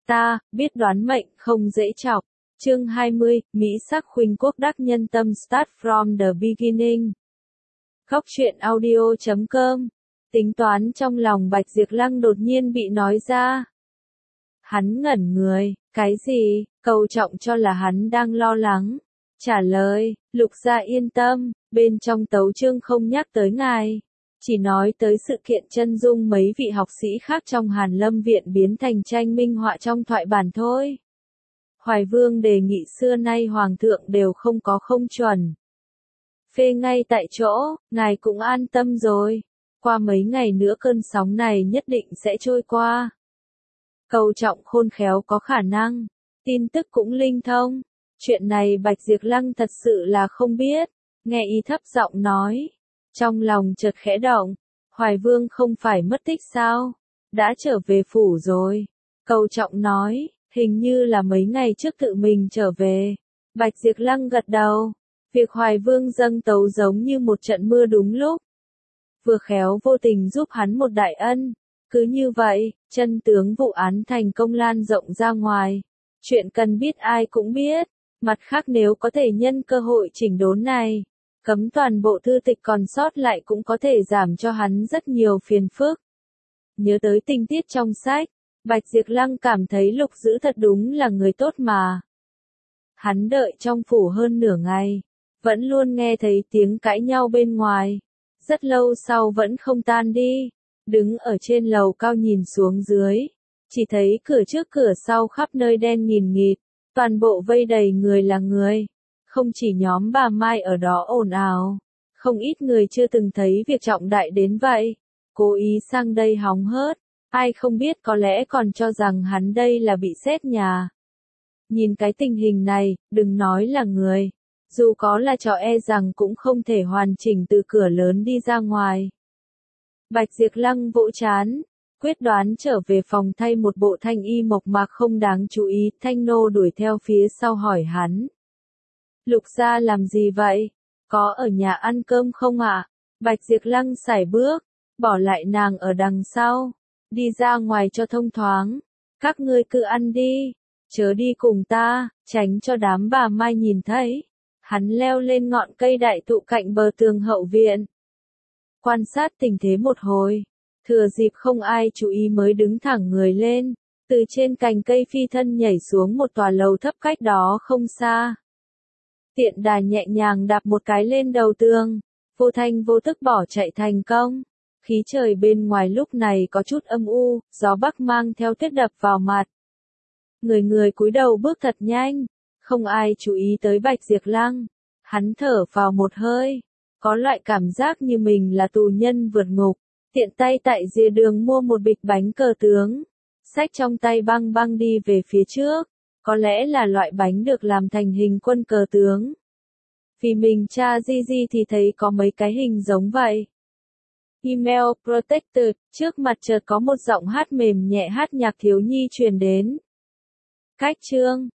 Ta, biết đoán mệnh không dễ chọc. Chương 20, Mỹ sắc khuynh quốc đắc nhân tâm start from the beginning. Góc truyện audio.com. Tính toán trong lòng Bạch Diệp Lăng đột nhiên bị nói ra. Hắn ngẩn người, cái gì? Cầu Trọng cho là hắn đang lo lắng. Trả lời, Lục gia yên tâm, bên trong tấu chương không nhắc tới ngài. Chỉ nói tới sự kiện chân dung mấy vị học sĩ khác trong Hàn Lâm Viện biến thành tranh minh họa trong thoại bản thôi. Hoài Vương đề nghị xưa nay Hoàng thượng đều không có không chuẩn. Phê ngay tại chỗ, ngài cũng an tâm rồi. Qua mấy ngày nữa cơn sóng này nhất định sẽ trôi qua. Cầu Trọng khôn khéo có khả năng, tin tức cũng linh thông. Chuyện này Bạch Diệp Lăng thật sự là không biết, nghe y thấp giọng nói. Trong lòng chợt khẽ động, Hoài Vương không phải mất tích sao? Đã trở về phủ rồi. Cầu Trọng nói, hình như là mấy ngày trước tự mình trở về. Bạch Diệp Lăng gật đầu. Việc Hoài Vương dâng tấu giống như một trận mưa đúng lúc. Vừa khéo vô tình giúp hắn một đại ân. Cứ như vậy, chân tướng vụ án thành công lan rộng ra ngoài. Chuyện cần biết ai cũng biết. Mặt khác nếu có thể nhân cơ hội chỉnh đốn này, cấm toàn bộ thư tịch còn sót lại cũng có thể giảm cho hắn rất nhiều phiền phức. Nhớ tới tình tiết trong sách, Bạch Diệp Lăng cảm thấy Lục Dữ thật đúng là người tốt mà. Hắn đợi trong phủ hơn nửa ngày, vẫn luôn nghe thấy tiếng cãi nhau bên ngoài. Rất lâu sau vẫn không tan đi, đứng ở trên lầu cao nhìn xuống dưới, chỉ thấy cửa trước cửa sau khắp nơi đen nghìn nghịt, toàn bộ vây đầy người là người. Không chỉ nhóm bà Mai ở đó ồn ào, không ít người chưa từng thấy việc trọng đại đến vậy, cố ý sang đây hóng hớt, ai không biết có lẽ còn cho rằng hắn đây là bị xét nhà. Nhìn cái tình hình này, đừng nói là người, dù có là chó e rằng cũng không thể hoàn chỉnh từ cửa lớn đi ra ngoài. Bạch Diệp Lăng vỗ trán, quyết đoán trở về phòng thay một bộ thanh y mộc mạc không đáng chú ý, Thanh nô đuổi theo phía sau hỏi hắn. Lục gia làm gì vậy? Có ở nhà ăn cơm không ạ? Bạch Diệp Lăng sải bước, bỏ lại nàng ở đằng sau, đi ra ngoài cho thông thoáng. Các ngươi cứ ăn đi, chớ đi cùng ta, tránh cho đám bà Mai nhìn thấy. Hắn leo lên ngọn cây đại thụ cạnh bờ tường hậu viện. Quan sát tình thế một hồi, thừa dịp không ai chú ý mới đứng thẳng người lên, từ trên cành cây phi thân nhảy xuống một tòa lầu thấp cách đó không xa. Tiện đà nhẹ nhàng đạp một cái lên đầu tường, vô thanh vô tức bỏ chạy thành công. Khí trời bên ngoài lúc này có chút âm u, gió bắc mang theo tuyết đập vào mặt. Người cúi đầu bước thật nhanh, không ai chú ý tới Bạch Diệp Lăng. Hắn thở vào một hơi, có loại cảm giác như mình là tù nhân vượt ngục, tiện tay tại rìa đường mua một bịch bánh cờ tướng, xách trong tay băng băng đi về phía trước. Có lẽ là loại bánh được làm thành hình quân cờ tướng. Vì mình tra Gigi thì thấy có mấy cái hình giống vậy. Email Protected, trước mặt chợt có một giọng hát mềm nhẹ hát nhạc thiếu nhi truyền đến. Cách chương,